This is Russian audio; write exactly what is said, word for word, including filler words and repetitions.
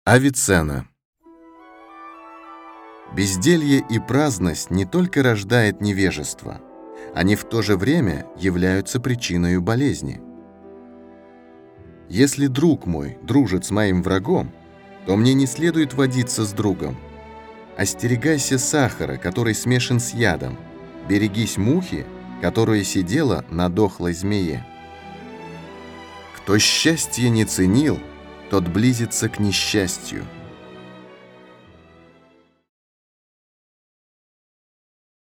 Авиценна. Безделье и праздность не только рождает невежество, они в то же время являются причиной болезни. Если друг мой дружит с моим врагом, то мне не следует водиться с другом. Остерегайся сахара, который смешан с ядом. Берегись мухи, которая сидела на дохлой змее. Кто счастье не ценил, тот близится к несчастью.